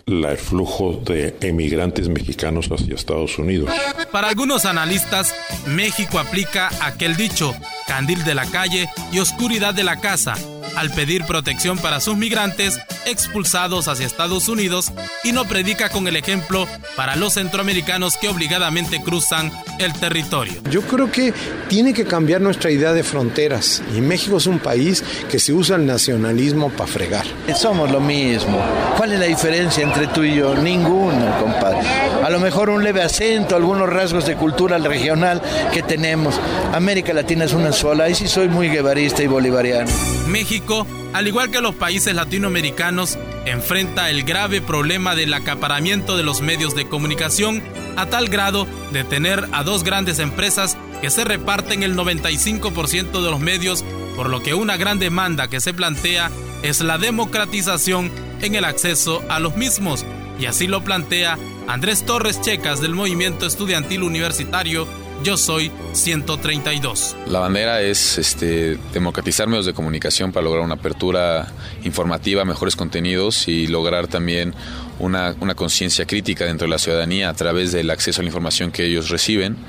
flujo de emigrantes mexicanos hacia Estados Unidos. Para algunos analistas, México aplica aquel dicho, candil de la calle y oscuridad de la casa, al pedir protección para sus migrantes expulsados hacia Estados Unidos y no predica con el ejemplo para los centroamericanos que obligadamente cruzan el territorio. Yo creo que tiene que cambiar nuestra idea de fronteras y México es un país que se usa el nacionalismo para fregar. Somos lo mismo. ¿Cuál es la diferencia entre tú y yo? Ninguna, compadre. A lo mejor un leve acento, algunos rasgos de cultura regional que tenemos. América Latina es una sola, y sí soy muy guevarista y bolivariano. México, al igual que los países latinoamericanos, enfrenta el grave problema del acaparamiento de los medios de comunicación a tal grado de tener a 2 grandes empresas que se reparten el 95% de los medios, por lo que una gran demanda que se plantea es la democratización en el acceso a los mismos, y así lo plantea Andrés Torres Checas del Movimiento Estudiantil Universitario Yo Soy 132. La bandera es democratizar medios de comunicación para lograr una apertura informativa, mejores contenidos y lograr también una conciencia crítica dentro de la ciudadanía a través del acceso a la información que ellos reciben.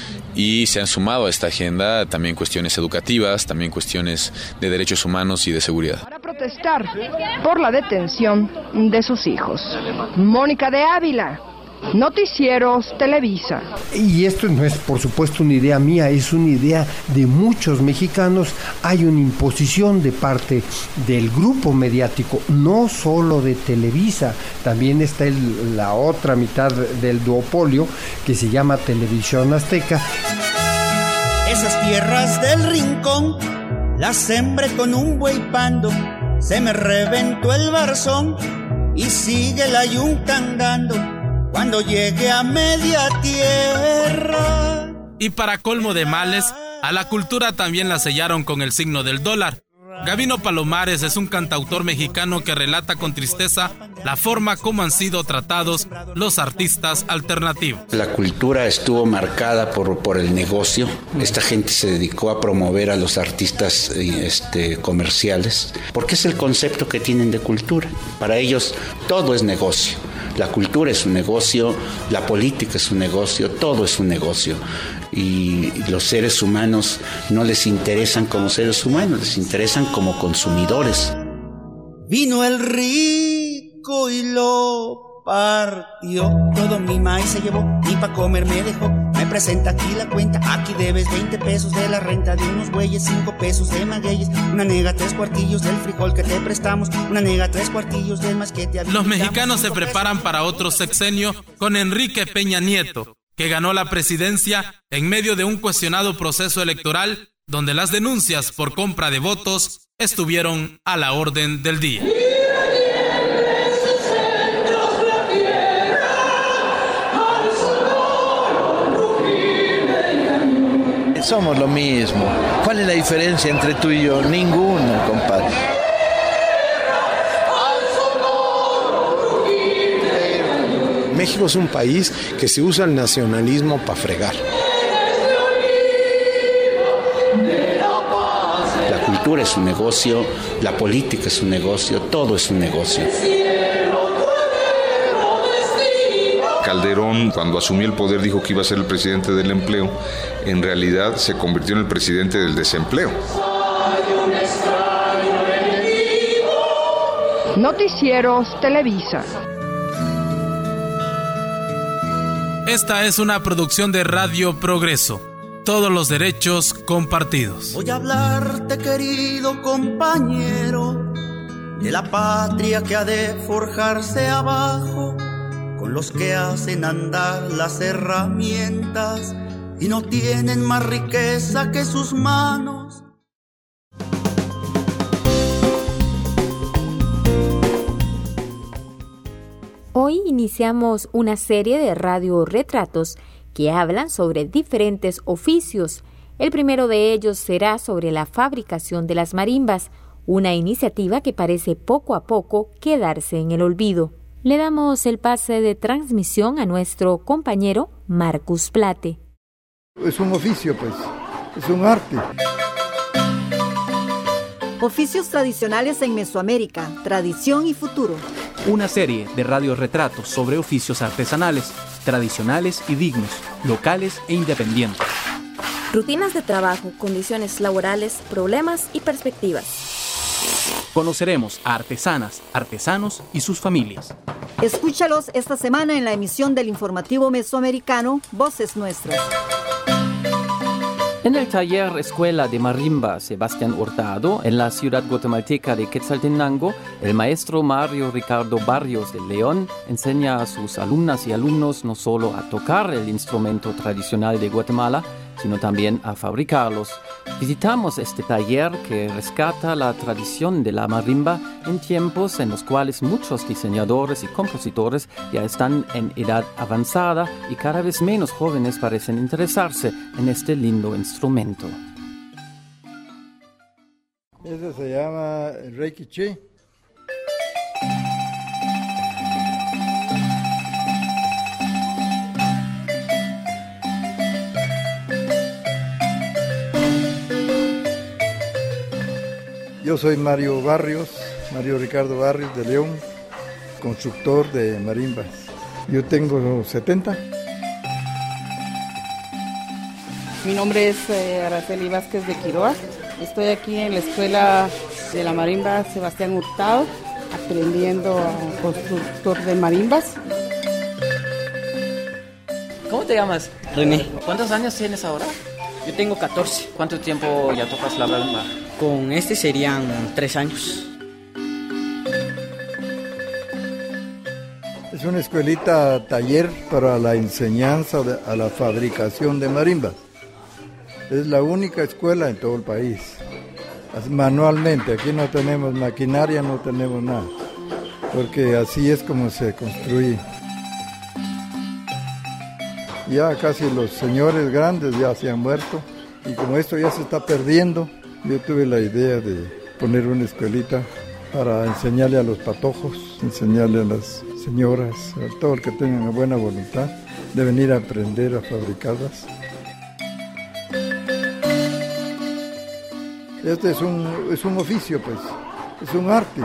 Y se han sumado a esta agenda también cuestiones educativas, también cuestiones de derechos humanos y de seguridad. Para protestar por la detención de sus hijos. Mónica de Ávila, Noticieros Televisa. Y esto no es, por supuesto, una idea mía, es una idea de muchos mexicanos. Hay una imposición de parte del grupo mediático, no solo de Televisa, también está la otra mitad del duopolio que se llama Televisión Azteca. Esas tierras del rincón La sembré con un buey pando, se me reventó el barzón y sigue la yunca andando cuando llegue a media tierra. Y para colmo de males, a la cultura también la sellaron con el signo del dólar. Gabino Palomares es un cantautor mexicano que relata con tristeza la forma como han sido tratados los artistas alternativos. La cultura estuvo marcada por el negocio. Esta gente se dedicó a promover a los artistas comerciales, porque es el concepto que tienen de cultura. Para ellos todo es negocio. La cultura es un negocio, la política es un negocio, todo es un negocio. Y los seres humanos no les interesan como seres humanos, les interesan como consumidores. Vino el rico y lo partió, todo mi maíz se llevó, ni pa' comer me dejó. Me presenta aquí la cuenta, aquí debes 20 pesos de la renta de unos bueyes, 5 pesos de magueyes, una nega 3 cuartillos del frijol que te prestamos, una nega 3 cuartillos del más que te habilitamos. Los mexicanos se preparan para otro sexenio con Enrique Peña Nieto, que ganó la presidencia en medio de un cuestionado proceso electoral donde las denuncias por compra de votos estuvieron a la orden del día. Somos lo mismo. ¿Cuál es la diferencia entre tú y yo? Ninguna, compadre. México es un país que se usa el nacionalismo para fregar. La cultura es un negocio, la política es un negocio, todo es un negocio. Calderón, cuando asumió el poder, dijo que iba a ser el presidente del empleo. En realidad se convirtió en el presidente del desempleo. Noticieros Televisa. Esta es una producción de Radio Progreso. Todos los derechos compartidos. Voy a hablarte, querido compañero, de la patria que ha de forjarse abajo, con los que hacen andar las herramientas y no tienen más riqueza que sus manos. Hoy iniciamos una serie de radioretratos que hablan sobre diferentes oficios. El primero de ellos será sobre la fabricación de las marimbas, una iniciativa que parece poco a poco quedarse en el olvido. Le damos el pase de transmisión a nuestro compañero Marcus Plate. Es un oficio, pues, es un arte. Oficios tradicionales en Mesoamérica, tradición y futuro. Una serie de radioretratos sobre oficios artesanales, tradicionales y dignos, locales e independientes. Rutinas de trabajo, condiciones laborales, problemas y perspectivas. Conoceremos a artesanas, artesanos y sus familias. Escúchalos esta semana en la emisión del informativo mesoamericano Voces Nuestras. En el taller Escuela de Marimba Sebastián Hurtado, en la ciudad guatemalteca de Quetzaltenango, el maestro Mario Ricardo Barrios de León enseña a sus alumnas y alumnos no solo a tocar el instrumento tradicional de Guatemala, sino también a fabricarlos. Visitamos este taller que rescata la tradición de la marimba en tiempos en los cuales muchos diseñadores y compositores ya están en edad avanzada y cada vez menos jóvenes parecen interesarse en este lindo instrumento. Ese se llama el Reikichi. Yo soy Mario Ricardo Barrios de León, constructor de marimbas. Yo tengo 70. Mi nombre es Araceli Vázquez de Quiroa. Estoy aquí en la Escuela de la Marimba Sebastián Hurtado, aprendiendo a constructor de marimbas. ¿Cómo te llamas? René. ¿Cuántos años tienes ahora? Yo tengo 14. ¿Cuánto tiempo ya tocas la marimba? Con este serían 3 años. Es una escuelita taller para la enseñanza a la fabricación de marimbas. Es la única escuela en todo el país. manualmente. Aquí no tenemos maquinaria, no tenemos nada, porque así es como se construye. Ya casi los señores grandes ya se han muerto, y como esto ya se está perdiendo, yo tuve la idea de poner una escuelita para enseñarle a los patojos, enseñarle a las señoras, a todo el que tenga una buena voluntad de venir a aprender a fabricarlas. Este es un oficio, pues, es un arte.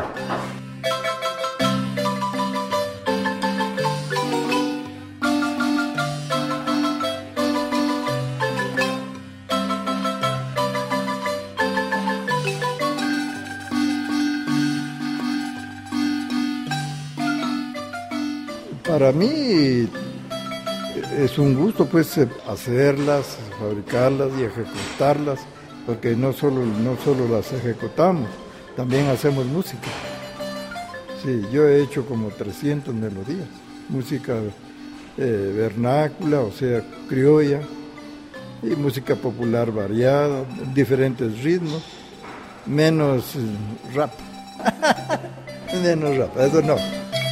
Para mí es un gusto, pues, hacerlas, fabricarlas y ejecutarlas, porque no solo las ejecutamos, también hacemos música. Sí, yo he hecho como 300 melodías, música vernácula, o sea, criolla, y música popular variada, diferentes ritmos, menos rap. Menos rap, eso no.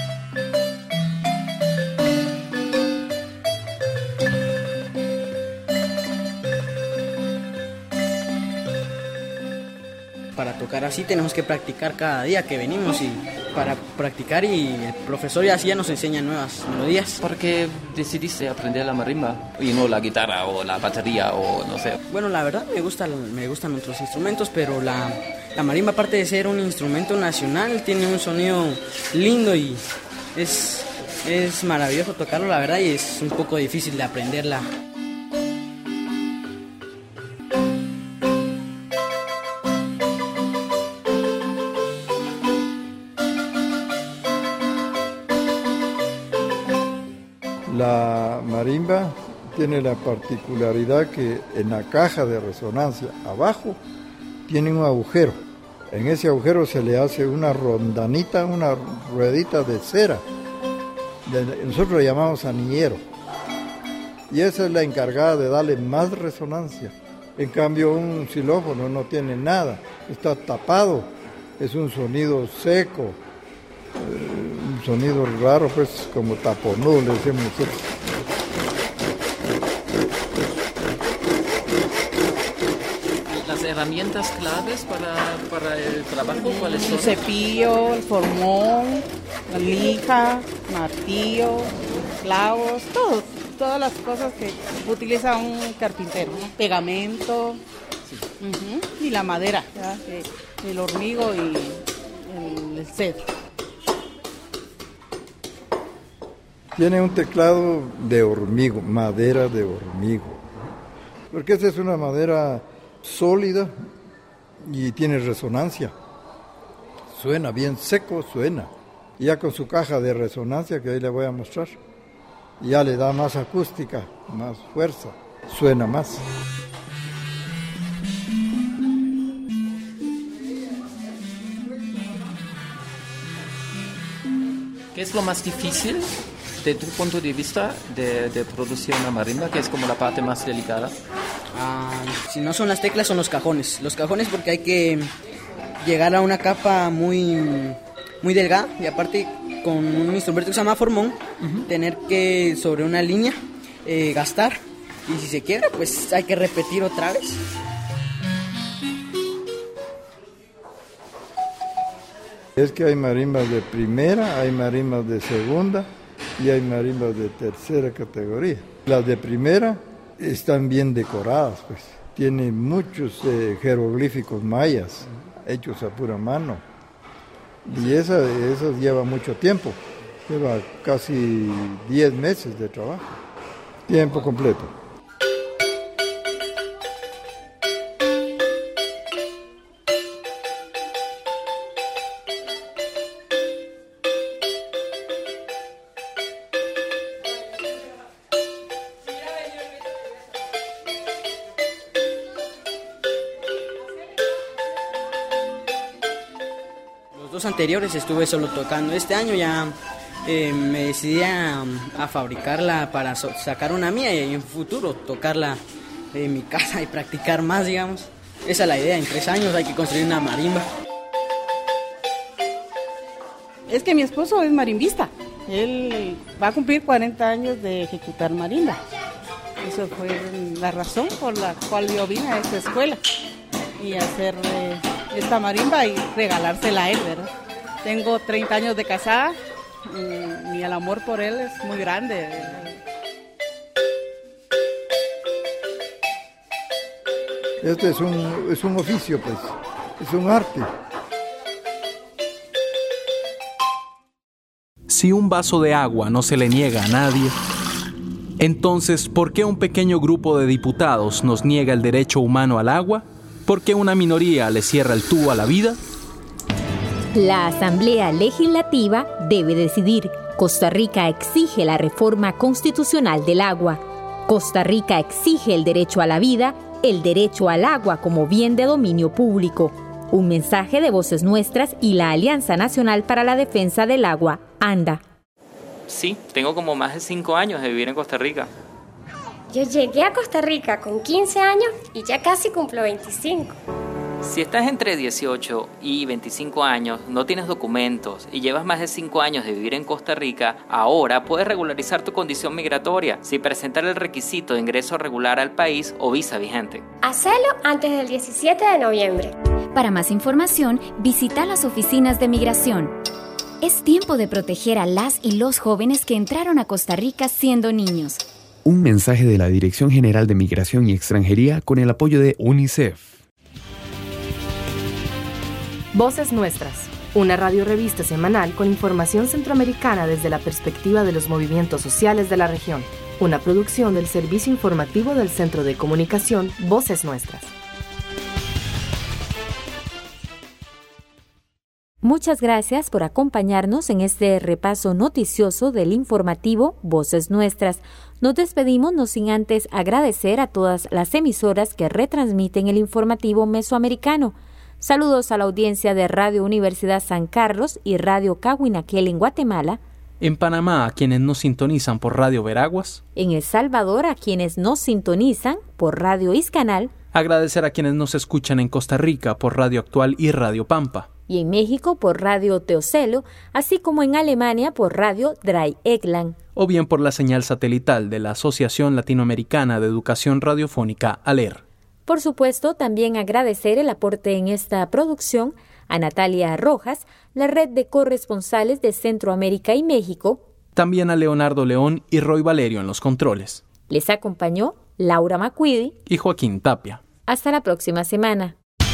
Para tocar así tenemos que practicar cada día que venimos, y para practicar, y el profesor ya nos enseña nuevas melodías. ¿Por qué decidiste aprender la marimba y no la guitarra o la batería o no sé? Bueno, la verdad me gustan otros instrumentos, pero la marimba, aparte de ser un instrumento nacional, tiene un sonido lindo y es maravilloso tocarlo, la verdad, y es un poco difícil de aprenderla. La marimba tiene la particularidad que en la caja de resonancia abajo tiene un agujero. En ese agujero se le hace una rondanita, una ruedita de cera. Nosotros le llamamos anillero. Y esa es la encargada de darle más resonancia. En cambio, un xilófono no tiene nada, está tapado, es un sonido seco. Un sonido raro, pues, como taponudo, le decimos nosotros. ¿Las herramientas claves para el trabajo cuáles son? El cepillo, el formón, la lija, martillo, clavos, todas las cosas que utiliza un carpintero, ¿no? Pegamento, sí. Y la madera, el hormigo y el cedro. Tiene un teclado de hormigo, madera de hormigo, porque esta es una madera sólida y tiene resonancia. Suena bien seco, suena. Ya con su caja de resonancia, que ahí le voy a mostrar, ya le da más acústica, más fuerza, suena más. ¿Qué es lo más difícil de tu punto de vista de producir una marimba, que es como la parte más delicada? Si no son las teclas, son los cajones. Los cajones, porque hay que llegar a una capa muy, muy delgada, y aparte con un instrumento que se llama formón, tener que sobre una línea gastar, y si se quiebra, pues hay que repetir otra vez. Es que hay marimbas de primera, hay marimbas de segunda y hay marimbas de tercera categoría. Las de primera están bien decoradas, pues. Tienen muchos jeroglíficos mayas hechos a pura mano. Y esas lleva mucho tiempo. Lleva casi 10 meses de trabajo. Tiempo completo. Anteriores estuve solo tocando. Este año ya me decidí a fabricarla para sacar una mía y en futuro tocarla en mi casa y practicar más, digamos. Esa es la idea, en 3 años hay que construir una marimba. Es que mi esposo es marimbista. Él va a cumplir 40 años de ejecutar marimba. Eso fue la razón por la cual yo vine a esta escuela y hacer esta marimba y regalársela a él, ¿verdad? Tengo 30 años de casada y el amor por él es muy grande. Este es un oficio, pues, es un arte. Si un vaso de agua no se le niega a nadie, entonces, ¿por qué un pequeño grupo de diputados nos niega el derecho humano al agua? ¿Por qué una minoría le cierra el tubo a la vida? La Asamblea Legislativa debe decidir. Costa Rica exige la reforma constitucional del agua. Costa Rica exige el derecho a la vida, el derecho al agua como bien de dominio público. Un mensaje de Voces Nuestras y la Alianza Nacional para la Defensa del Agua, ANDA. Sí, tengo como más de 5 años de vivir en Costa Rica. Yo llegué a Costa Rica con 15 años y ya casi cumplo 25. Si estás entre 18 y 25 años, no tienes documentos y llevas más de 5 años de vivir en Costa Rica, ahora puedes regularizar tu condición migratoria sin presentar el requisito de ingreso regular al país o visa vigente. Hacelo antes del 17 de noviembre. Para más información, visita las oficinas de migración. Es tiempo de proteger a las y los jóvenes que entraron a Costa Rica siendo niños. Un mensaje de la Dirección General de Migración y Extranjería con el apoyo de UNICEF. Voces Nuestras, una radiorevista semanal con información centroamericana desde la perspectiva de los movimientos sociales de la región. Una producción del Servicio Informativo del Centro de Comunicación Voces Nuestras. Muchas gracias por acompañarnos en este repaso noticioso del informativo Voces Nuestras. Nos despedimos no sin antes agradecer a todas las emisoras que retransmiten el informativo mesoamericano. Saludos a la audiencia de Radio Universidad San Carlos y Radio Cahuinaquel en Guatemala. En Panamá, a quienes nos sintonizan por Radio Veraguas. En El Salvador, a quienes nos sintonizan por Radio Iscanal. Agradecer a quienes nos escuchan en Costa Rica por Radio Actual y Radio Pampa. Y en México por Radio Teocelo, así como en Alemania por Radio Dreieckland. O bien por la señal satelital de la Asociación Latinoamericana de Educación Radiofónica, ALER. Por supuesto, también agradecer el aporte en esta producción a Natalia Rojas, la red de corresponsales de Centroamérica y México. También a Leonardo León y Roy Valerio en los controles. Les acompañó Laura Macuidi y Joaquín Tapia. Hasta la próxima semana.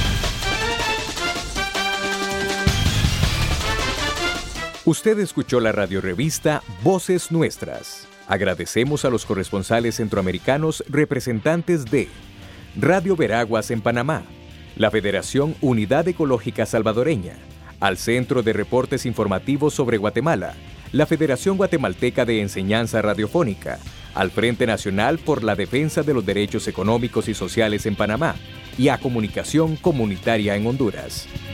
Usted escuchó la radiorevista Voces Nuestras. Agradecemos a los corresponsales centroamericanos representantes de Radio Veraguas en Panamá, la Federación Unidad Ecológica Salvadoreña, al Centro de Reportes Informativos sobre Guatemala, la Federación Guatemalteca de Enseñanza Radiofónica, al Frente Nacional por la Defensa de los Derechos Económicos y Sociales en Panamá y a Comunicación Comunitaria en Honduras.